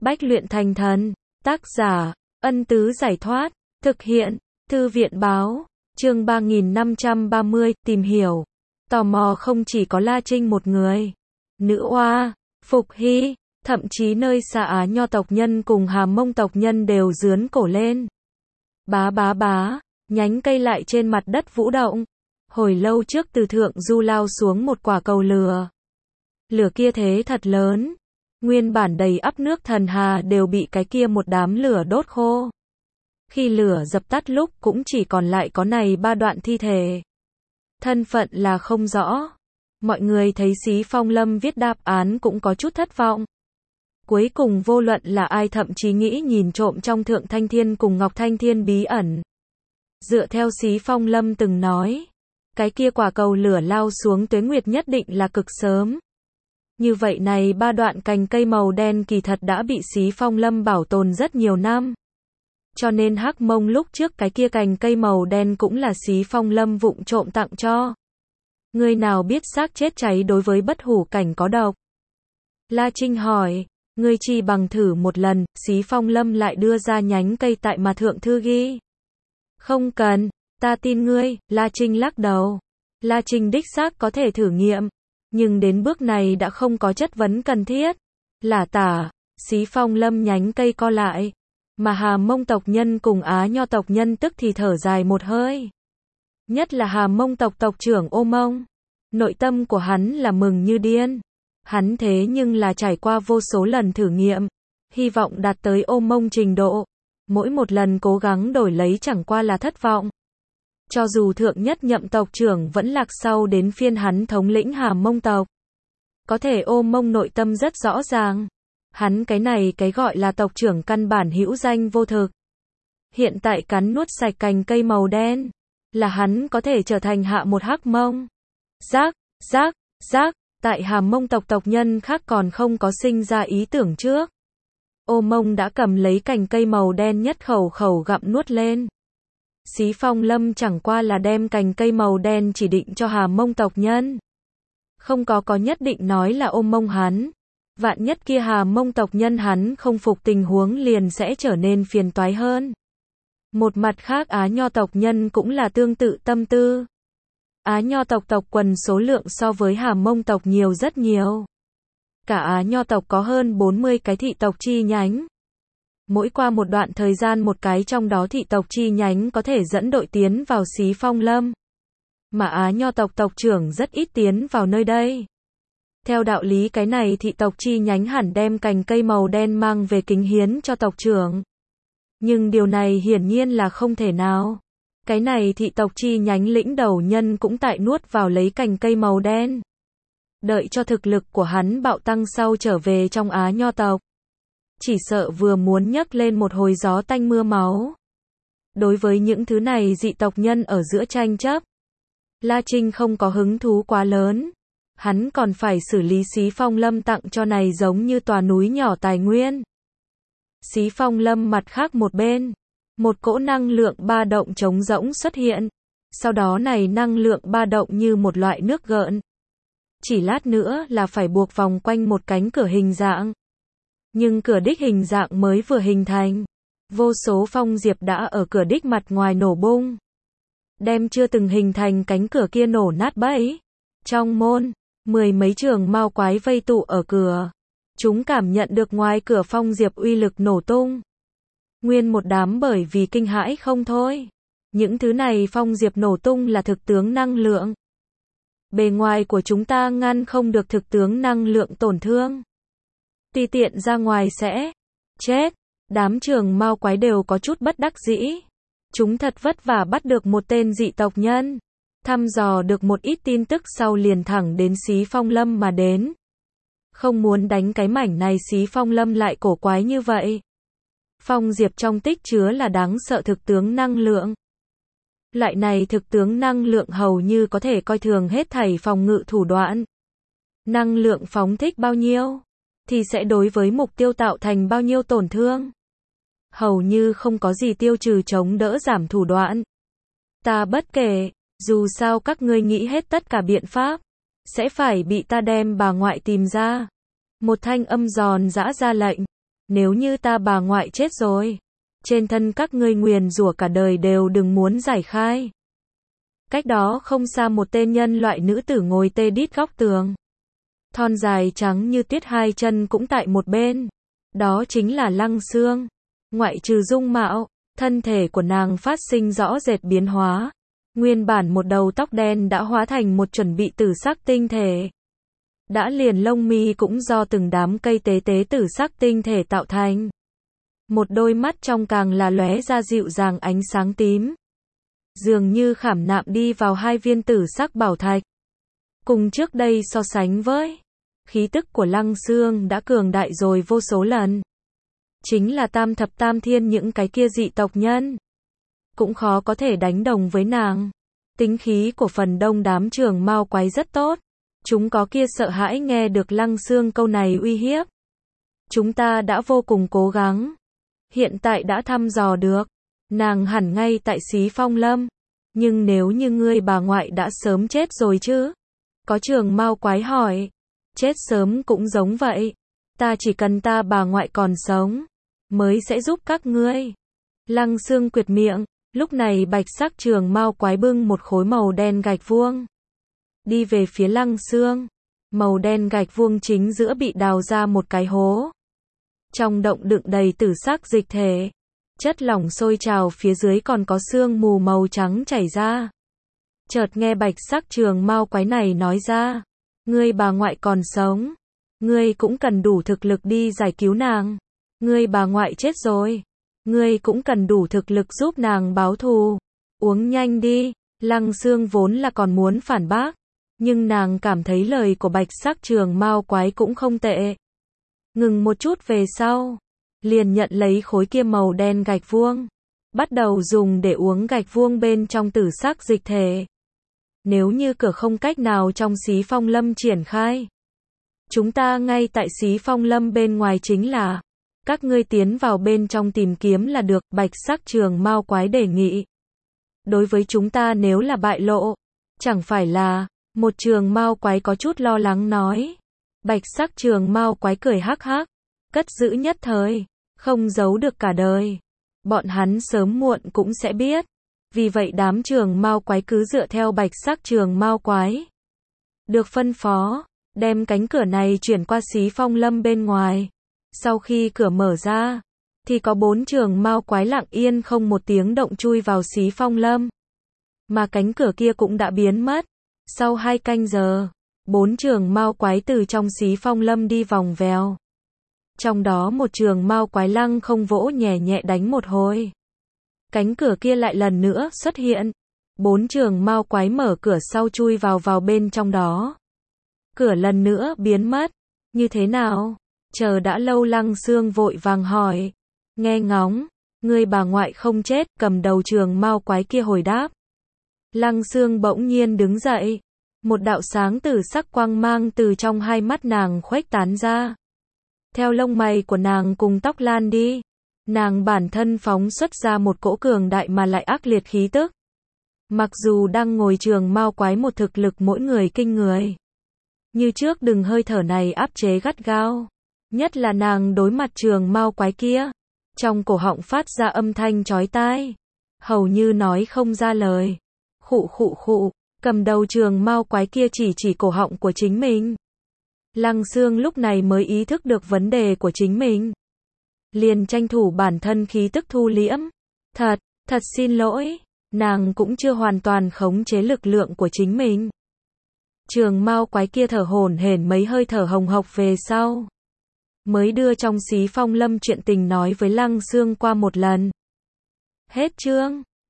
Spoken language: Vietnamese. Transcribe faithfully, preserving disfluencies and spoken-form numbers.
Bách luyện thành thần. Tác giả, Ân Tứ Giải Thoát. Thực hiện, Thư viện Báo. Chương ba nghìn năm trăm ba mươi, tìm hiểu. Tò mò không chỉ có La Trinh một người. Nữ oa, Phục Hy, thậm chí nơi xa Á Nho tộc nhân cùng Hà Mông tộc nhân đều rướn cổ lên. Bá bá bá, nhánh cây lại trên mặt đất vũ động. Hồi lâu trước từ thượng du lao xuống một quả cầu lửa. Lửa kia thế thật lớn. Nguyên bản đầy ắp nước thần hà đều bị cái kia một đám lửa đốt khô. Khi lửa dập tắt lúc cũng chỉ còn lại có này ba đoạn thi thể. Thân phận là không rõ. Mọi người thấy Xí Phong Lâm viết đáp án cũng có chút thất vọng. Cuối cùng vô luận là ai thậm chí nghĩ nhìn trộm trong Thượng Thanh Thiên cùng Ngọc Thanh Thiên bí ẩn. Dựa theo Xí Phong Lâm từng nói, cái kia quả cầu lửa lao xuống tuế nguyệt nhất định là cực sớm. Như vậy này ba đoạn cành cây màu đen kỳ thật đã bị Xí Phong Lâm bảo tồn rất nhiều năm. Cho nên Hắc Mông lúc trước cái kia cành cây màu đen cũng là Xí Phong Lâm vụng trộm tặng cho. Người nào biết xác chết cháy đối với bất hủ cảnh có độc? La Trinh hỏi, ngươi chi bằng thử một lần, Xí Phong Lâm lại đưa ra nhánh cây tại mà thượng thư ghi. Không cần, ta tin ngươi, La Trinh lắc đầu. La Trinh đích xác có thể thử nghiệm, nhưng đến bước này đã không có chất vấn cần thiết. Lả tả, Xí Phong Lâm nhánh cây co lại, mà Hà Mông tộc nhân cùng Á Nho tộc nhân tức thì thở dài một hơi. Nhất là Hà Mông tộc tộc trưởng Ô Mông. Nội tâm của hắn là mừng như điên. Hắn thế nhưng là trải qua vô số lần thử nghiệm, hy vọng đạt tới Ô Mông trình độ. Mỗi một lần cố gắng đổi lấy chẳng qua là thất vọng. Cho dù thượng nhất nhậm tộc trưởng vẫn lạc sau đến phiên hắn thống lĩnh Hà Mông tộc. Có thể Ô Mông nội tâm rất rõ ràng. Hắn cái này cái gọi là tộc trưởng căn bản hữu danh vô thực. Hiện tại cắn nuốt sạch cành cây màu đen, là hắn có thể trở thành hạ một Hắc Mông. Giác, giác, giác, tại Hà Mông tộc tộc nhân khác còn không có sinh ra ý tưởng trước. Ô Mông đã cầm lấy cành cây màu đen nhất khẩu khẩu gặm nuốt lên. Xí Phong Lâm chẳng qua là đem cành cây màu đen chỉ định cho Hà Mông tộc nhân. Không có có nhất định nói là Ô Mông hắn. Vạn nhất kia Hà Mông tộc nhân hắn không phục tình huống liền sẽ trở nên phiền toái hơn. Một mặt khác Á Nho tộc nhân cũng là tương tự tâm tư. Á Nho tộc tộc quần số lượng so với Hà Mông tộc nhiều rất nhiều. Cả Á Nho tộc có hơn bốn mươi cái thị tộc chi nhánh. Mỗi qua một đoạn thời gian một cái trong đó thị tộc chi nhánh có thể dẫn đội tiến vào Xí Phong Lâm. Mà Á Nho tộc tộc trưởng rất ít tiến vào nơi đây. Theo đạo lý cái này thị tộc chi nhánh hẳn đem cành cây màu đen mang về kính hiến cho tộc trưởng. Nhưng điều này hiển nhiên là không thể nào. Cái này thị tộc chi nhánh lĩnh đầu nhân cũng tại nuốt vào lấy cành cây màu đen. Đợi cho thực lực của hắn bạo tăng sau trở về trong Á Nho tộc. Chỉ sợ vừa muốn nhấc lên một hồi gió tanh mưa máu. Đối với những thứ này dị tộc nhân ở giữa tranh chấp, La Trinh không có hứng thú quá lớn. Hắn còn phải xử lý Xí Phong Lâm tặng cho này giống như tòa núi nhỏ tài nguyên. Xí Phong Lâm mặt khác một bên, một cỗ năng lượng ba động trống rỗng xuất hiện. Sau đó này năng lượng ba động như một loại nước gợn. Chỉ lát nữa là phải buộc vòng quanh một cánh cửa hình dạng. Nhưng cửa đích hình dạng mới vừa hình thành. Vô số phong diệp đã ở cửa đích mặt ngoài nổ bung. Đem chưa từng hình thành cánh cửa kia nổ nát bấy. Trong môn, mười mấy trường mao quái vây tụ ở cửa. Chúng cảm nhận được ngoài cửa phong diệp uy lực nổ tung. Nguyên một đám bởi vì kinh hãi không thôi. Những thứ này phong diệp nổ tung là thực tướng năng lượng. Bề ngoài của chúng ta ngăn không được thực tướng năng lượng tổn thương. Tùy tiện ra ngoài sẽ chết. Đám trường mao quái đều có chút bất đắc dĩ. Chúng thật vất vả bắt được một tên dị tộc nhân. Thăm dò được một ít tin tức sau liền thẳng đến Xí Phong Lâm mà đến. Không muốn đánh cái mảnh này Xí Phong Lâm lại cổ quái như vậy. Phong diệp trong tích chứa là đáng sợ thực tướng năng lượng. Loại này thực tướng năng lượng hầu như có thể coi thường hết thảy phòng ngự thủ đoạn. Năng lượng phóng thích bao nhiêu, thì sẽ đối với mục tiêu tạo thành bao nhiêu tổn thương. Hầu như không có gì tiêu trừ chống đỡ giảm thủ đoạn. Ta bất kể, dù sao các ngươi nghĩ hết tất cả biện pháp, sẽ phải bị ta đem bà ngoại tìm ra. Một thanh âm giòn giã ra lệnh. nếu như ta bà ngoại chết rồi, trên thân các ngươi nguyền rủa cả đời đều đừng muốn giải khai. Cách đó không xa một tên nhân loại nữ tử ngồi tê đít góc tường. Thon dài trắng như tuyết, hai chân cũng tại một bên. Đó chính là Lăng Xương. Ngoại trừ dung mạo, thân thể của nàng phát sinh rõ rệt biến hóa. Nguyên bản một đầu tóc đen đã hóa thành một chuẩn bị tử sắc tinh thể. Đã liền lông mi cũng do từng đám cây tế tế tử sắc tinh thể tạo thành. Một đôi mắt trong càng là lóe ra dịu dàng ánh sáng tím. Dường như khảm nạm đi vào hai viên tử sắc bảo thạch. Cùng trước đây so sánh với, khí tức của Lăng Xương đã cường đại rồi vô số lần. Chính là tam thập tam thiên những cái kia dị tộc nhân cũng khó có thể đánh đồng với nàng. Tính khí của phần đông đám trường mao quái rất tốt. Chúng có kia sợ hãi nghe được Lăng Xương câu này uy hiếp. Chúng ta đã vô cùng cố gắng. Hiện tại đã thăm dò được. Nàng hẳn ngay tại Xí Phong Lâm. Nhưng nếu như ngươi bà ngoại đã sớm chết rồi chứ? Có trường mao quái hỏi. Chết sớm cũng giống vậy. Ta chỉ cần ta bà ngoại còn sống, mới sẽ giúp các ngươi. Lăng Xương quyệt miệng. Lúc này bạch sắc trường mao quái bưng một khối màu đen gạch vuông. Đi về phía Lăng Xương. Màu đen gạch vuông chính giữa bị đào ra một cái hố. Trong động đựng đầy tử sắc dịch thể. Chất lỏng sôi trào, phía dưới còn có sương mù màu trắng chảy ra. Chợt nghe bạch sắc trường mao quái này nói ra. Ngươi bà ngoại còn sống. Ngươi cũng cần đủ thực lực đi giải cứu nàng. Ngươi bà ngoại chết rồi. Ngươi cũng cần đủ thực lực giúp nàng báo thù. Uống nhanh đi. Lăng Xương vốn là còn muốn phản bác. Nhưng nàng cảm thấy lời của bạch sắc trường mao quái cũng không tệ. Ngừng một chút về sau. Liền nhận lấy khối kia màu đen gạch vuông. Bắt đầu dùng để uống gạch vuông bên trong tử sắc dịch thể. Nếu như cửa không cách nào trong Xí Phong Lâm triển khai. Chúng ta ngay tại Xí Phong Lâm bên ngoài chính là. Các ngươi tiến vào bên trong tìm kiếm là được, bạch sắc trường mao quái đề nghị. Đối với chúng ta nếu là bại lộ, chẳng phải là, một trường mao quái có chút lo lắng nói. Bạch sắc trường mao quái cười hắc hắc, cất giữ nhất thời, không giấu được cả đời. Bọn hắn sớm muộn cũng sẽ biết. Vì vậy đám trường mao quái cứ dựa theo bạch sắc trường mao quái. Được phân phó, đem cánh cửa này chuyển qua Xí Phong Lâm bên ngoài. Sau khi cửa mở ra, thì có bốn trường mao quái lặng yên không một tiếng động chui vào Xí Phong Lâm. Mà cánh cửa kia cũng đã biến mất. Sau hai canh giờ, bốn trường mao quái từ trong Xí Phong Lâm đi vòng vèo. Trong đó một trường mao quái lăng không vỗ nhẹ nhẹ đánh một hồi. Cánh cửa kia lại lần nữa xuất hiện. Bốn trường mao quái mở cửa sau chui vào vào bên trong đó. Cửa lần nữa biến mất. Như thế nào? Chờ đã lâu Lăng Xương vội vàng hỏi. Nghe ngóng, ngươi bà ngoại không chết, cầm đầu trường mao quái kia hồi đáp. Lăng Xương bỗng nhiên đứng dậy. Một đạo sáng tử sắc quang mang từ trong hai mắt nàng khuếch tán ra. Theo lông mày của nàng cùng tóc lan đi. Nàng bản thân phóng xuất ra một cỗ cường đại mà lại ác liệt khí tức. Mặc dù đang ngồi trường mao quái một thực lực mỗi người kinh người. Như trước đừng hơi thở này áp chế gắt gao. Nhất là nàng đối mặt trường mao quái kia. Trong cổ họng phát ra âm thanh chói tai. Hầu như nói không ra lời. Khụ khụ khụ, cầm đầu trường mao quái kia chỉ chỉ cổ họng của chính mình. Lăng Xương lúc này mới ý thức được vấn đề của chính mình. Liền tranh thủ bản thân khí tức thu liễm. Thật, thật xin lỗi, nàng cũng chưa hoàn toàn khống chế lực lượng của chính mình. Trường mao quái kia thở hổn hển mấy hơi thở hồng hộc về sau. Mới đưa trong Xí Phong Lâm chuyện tình nói với Lăng Xương qua một lần. Hết chương.